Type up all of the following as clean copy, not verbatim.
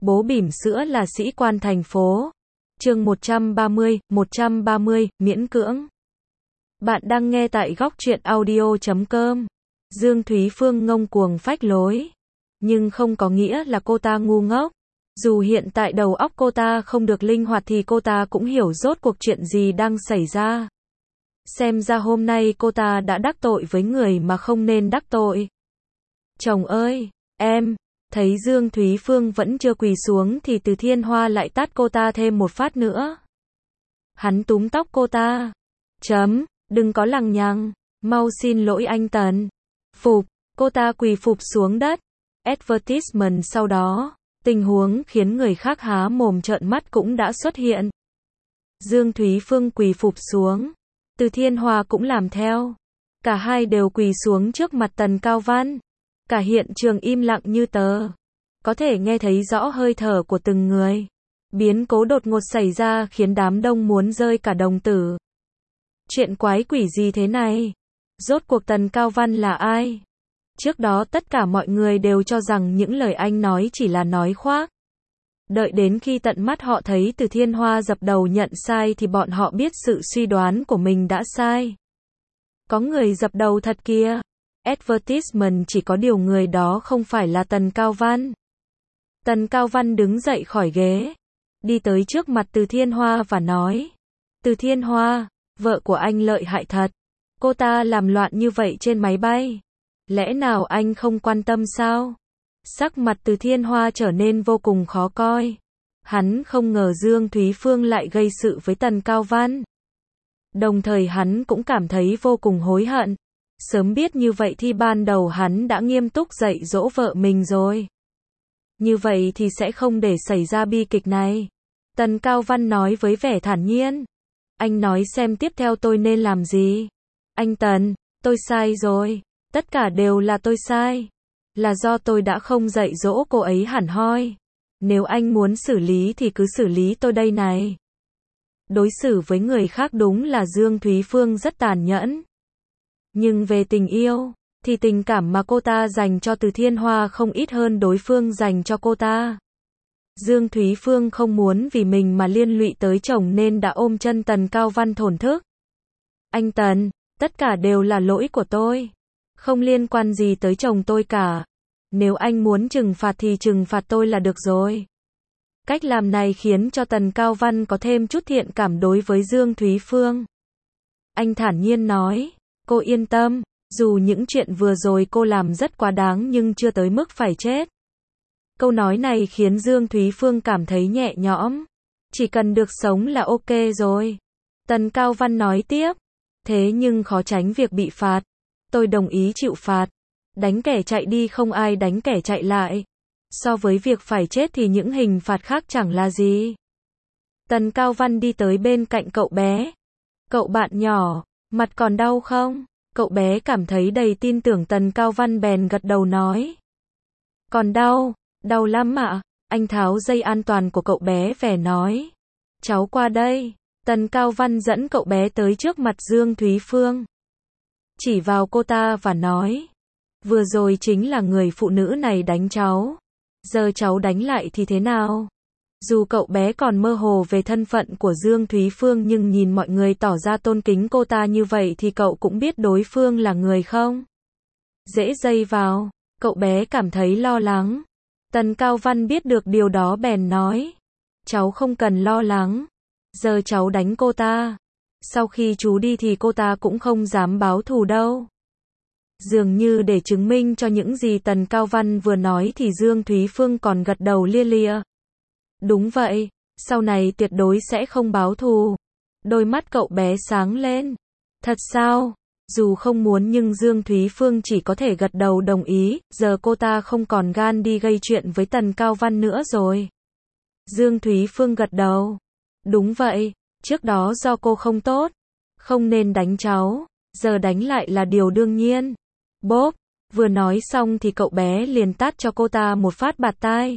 Bố bỉm sữa là sĩ quan thành phố. Chương 130, miễn cưỡng. Bạn đang nghe tại góc truyện audio.com. Dương Thúy Phương ngông cuồng phách lối. Nhưng không có nghĩa là cô ta ngu ngốc. Dù hiện tại đầu óc cô ta không được linh hoạt thì cô ta cũng hiểu rốt cuộc chuyện gì đang xảy ra. Xem ra hôm nay cô ta đã đắc tội với người mà không nên đắc tội. Chồng ơi, em. Thấy Dương Thúy Phương vẫn chưa quỳ xuống thì Từ Thiên Hoa lại tát cô ta thêm một phát nữa. Hắn túm tóc cô ta. Đừng có lằng nhằng, mau xin lỗi anh Tần. Phục, cô ta quỳ phục xuống đất. Advertisement sau đó, tình huống khiến người khác há mồm trợn mắt cũng đã xuất hiện. Dương Thúy Phương quỳ phục xuống. Từ Thiên Hoa cũng làm theo. Cả hai đều quỳ xuống trước mặt Tần Cao Văn. Cả hiện trường im lặng như tờ. Có thể nghe thấy rõ hơi thở của từng người. Biến cố đột ngột xảy ra khiến đám đông muốn rơi cả đồng tử. Chuyện quái quỷ gì thế này? Rốt cuộc Tần Cao Văn là ai? Trước đó tất cả mọi người đều cho rằng những lời anh nói chỉ là nói khoác. Đợi đến khi tận mắt họ thấy Từ Thiên Hoa dập đầu nhận sai thì bọn họ biết sự suy đoán của mình đã sai. Có người dập đầu thật kìa. Advertisement chỉ có điều người đó không phải là Tần Cao Văn. Tần Cao Văn đứng dậy khỏi ghế. Đi tới trước mặt Từ Thiên Hoa và nói. Từ Thiên Hoa, vợ của anh lợi hại thật. Cô ta làm loạn như vậy trên máy bay. Lẽ nào anh không quan tâm sao? Sắc mặt Từ Thiên Hoa trở nên vô cùng khó coi. Hắn không ngờ Dương Thúy Phương lại gây sự với Tần Cao Văn. Đồng thời hắn cũng cảm thấy vô cùng hối hận. Sớm biết như vậy thì ban đầu hắn đã nghiêm túc dạy dỗ vợ mình rồi. Như vậy thì sẽ không để xảy ra bi kịch này. Tần Cao Văn nói với vẻ thản nhiên. Anh nói xem tiếp theo tôi nên làm gì? Anh Tần, tôi sai rồi. Tất cả đều là tôi sai. Là do tôi đã không dạy dỗ cô ấy hẳn hoi. Nếu anh muốn xử lý thì cứ xử lý tôi đây này. Đối xử với người khác đúng là Dương Thúy Phương rất tàn nhẫn. Nhưng về tình yêu, thì tình cảm mà cô ta dành cho Từ Thiên Hoa không ít hơn đối phương dành cho cô ta. Dương Thúy Phương không muốn vì mình mà liên lụy tới chồng nên đã ôm chân Tần Cao Văn thổn thức. Anh Tần, tất cả đều là lỗi của tôi. Không liên quan gì tới chồng tôi cả. Nếu anh muốn trừng phạt thì trừng phạt tôi là được rồi. Cách làm này khiến cho Tần Cao Văn có thêm chút thiện cảm đối với Dương Thúy Phương. Anh thản nhiên nói. Cô yên tâm, dù những chuyện vừa rồi cô làm rất quá đáng nhưng chưa tới mức phải chết. Câu nói này khiến Dương Thúy Phương cảm thấy nhẹ nhõm. Chỉ cần được sống là ok rồi. Tần Cao Văn nói tiếp. Thế nhưng khó tránh việc bị phạt. Tôi đồng ý chịu phạt. Đánh kẻ chạy đi không ai đánh kẻ chạy lại. So với việc phải chết thì những hình phạt khác chẳng là gì. Tần Cao Văn đi tới bên cạnh cậu bé. Cậu bạn nhỏ, mặt còn đau không? Cậu bé cảm thấy đầy tin tưởng Tần Cao Văn bèn gật đầu nói. Còn đau, đau lắm ạ. Anh tháo dây an toàn của cậu bé về nói. Cháu qua đây. Tần Cao Văn dẫn cậu bé tới trước mặt Dương Thúy Phương. Chỉ vào cô ta và nói. Vừa rồi chính là người phụ nữ này đánh cháu. Giờ cháu đánh lại thì thế nào? Dù cậu bé còn mơ hồ về thân phận của Dương Thúy Phương nhưng nhìn mọi người tỏ ra tôn kính cô ta như vậy thì cậu cũng biết đối phương là người không dễ dây vào. Cậu bé cảm thấy lo lắng. Tần Cao Văn biết được điều đó bèn nói. Cháu không cần lo lắng. Giờ cháu đánh cô ta. Sau khi chú đi thì cô ta cũng không dám báo thù đâu. Dường như để chứng minh cho những gì Tần Cao Văn vừa nói thì Dương Thúy Phương còn gật đầu lia lịa. Đúng vậy, sau này tuyệt đối sẽ không báo thù. Đôi mắt cậu bé sáng lên. Thật sao? Dù không muốn nhưng Dương Thúy Phương chỉ có thể gật đầu đồng ý, giờ cô ta không còn gan đi gây chuyện với Tần Cao Văn nữa rồi. Dương Thúy Phương gật đầu. Đúng vậy, trước đó do cô không tốt, không nên đánh cháu, giờ đánh lại là điều đương nhiên. Bốp, vừa nói xong thì cậu bé liền tát cho cô ta một phát bạt tai.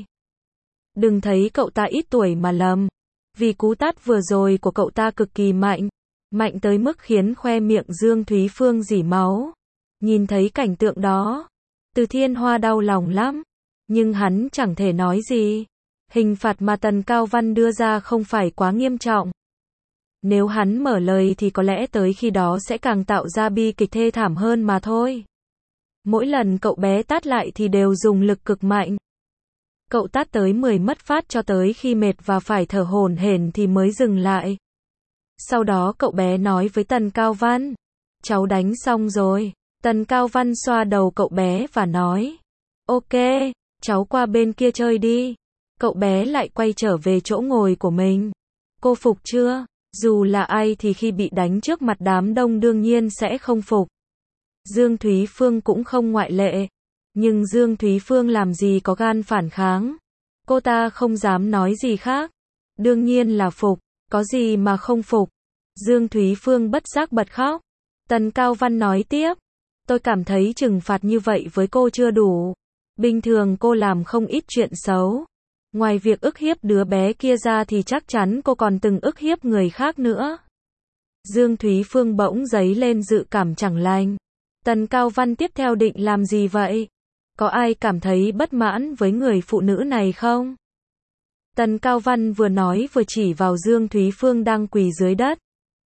Đừng thấy cậu ta ít tuổi mà lầm. Vì cú tát vừa rồi của cậu ta cực kỳ mạnh. Mạnh tới mức khiến khoe miệng Dương Thúy Phương rỉ máu. Nhìn thấy cảnh tượng đó, Từ Thiên Hoa đau lòng lắm. Nhưng hắn chẳng thể nói gì. Hình phạt mà Tần Cao Văn đưa ra không phải quá nghiêm trọng. Nếu hắn mở lời thì có lẽ tới khi đó sẽ càng tạo ra bi kịch thê thảm hơn mà thôi. Mỗi lần cậu bé tát lại thì đều dùng lực cực mạnh. Cậu tát tới 10 mất phát cho tới khi mệt và phải thở hổn hển thì mới dừng lại. Sau đó cậu bé nói với Tần Cao Văn, cháu đánh xong rồi. Tần Cao Văn xoa đầu cậu bé và nói, ok, cháu qua bên kia chơi đi. Cậu bé lại quay trở về chỗ ngồi của mình. Cô phục chưa? Dù là ai thì khi bị đánh trước mặt đám đông đương nhiên sẽ không phục. Dương Thúy Phương cũng không ngoại lệ. Nhưng Dương Thúy Phương làm gì có gan phản kháng. Cô ta không dám nói gì khác. Đương nhiên là phục, có gì mà không phục. Dương Thúy Phương bất giác bật khóc. Tần Cao Văn nói tiếp, tôi cảm thấy trừng phạt như vậy với cô chưa đủ. Bình thường cô làm không ít chuyện xấu. Ngoài việc ức hiếp đứa bé kia ra thì chắc chắn cô còn từng ức hiếp người khác nữa. Dương Thúy Phương bỗng dấy lên dự cảm chẳng lành. Tần Cao Văn tiếp theo định làm gì vậy? Có ai cảm thấy bất mãn với người phụ nữ này không? Tần Cao Văn vừa nói vừa chỉ vào Dương Thúy Phương đang quỳ dưới đất.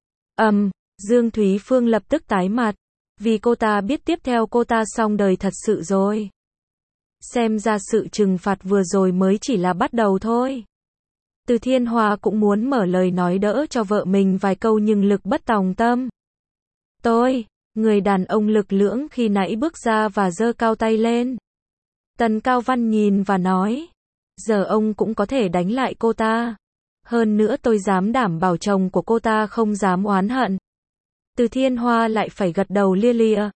Dương Thúy Phương lập tức tái mặt. Vì cô ta biết tiếp theo cô ta xong đời thật sự rồi. Xem ra sự trừng phạt vừa rồi mới chỉ là bắt đầu thôi. Từ Thiên Hoa cũng muốn mở lời nói đỡ cho vợ mình vài câu nhưng lực bất tòng tâm. Người đàn ông lực lưỡng khi nãy bước ra và giơ cao tay lên. Tần Cao Văn nhìn và nói, giờ ông cũng có thể đánh lại cô ta. Hơn nữa tôi dám đảm bảo chồng của cô ta không dám oán hận. Từ Thiên Hoa lại phải gật đầu lia lịa.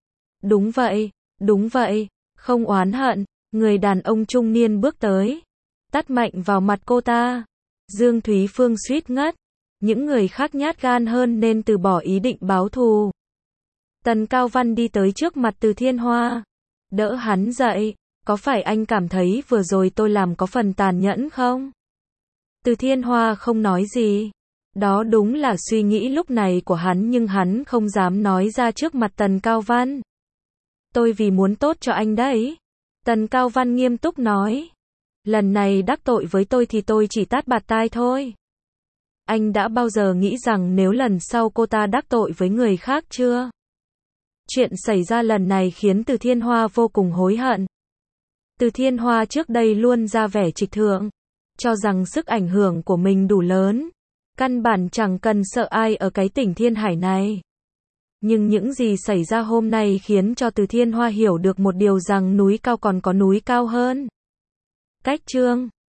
Đúng vậy, không oán hận. Người đàn ông trung niên bước tới, tát mạnh vào mặt cô ta. Dương Thúy Phương suýt ngất. Những người khác nhát gan hơn nên từ bỏ ý định báo thù. Tần Cao Văn đi tới trước mặt Từ Thiên Hoa, đỡ hắn dậy. Có phải anh cảm thấy vừa rồi tôi làm có phần tàn nhẫn không? Từ Thiên Hoa không nói gì. Đó đúng là suy nghĩ lúc này của hắn nhưng hắn không dám nói ra trước mặt Tần Cao Văn. Tôi vì muốn tốt cho anh đấy. Tần Cao Văn nghiêm túc nói. Lần này đắc tội với tôi thì tôi chỉ tát bạt tai thôi. Anh đã bao giờ nghĩ rằng nếu lần sau cô ta đắc tội với người khác chưa? Chuyện xảy ra lần này khiến Từ Thiên Hoa vô cùng hối hận. Từ Thiên Hoa trước đây luôn ra vẻ trịch thượng, cho rằng sức ảnh hưởng của mình đủ lớn, căn bản chẳng cần sợ ai ở cái tỉnh Thiên Hải này. Nhưng những gì xảy ra hôm nay khiến cho Từ Thiên Hoa hiểu được một điều rằng núi cao còn có núi cao hơn. Cách chương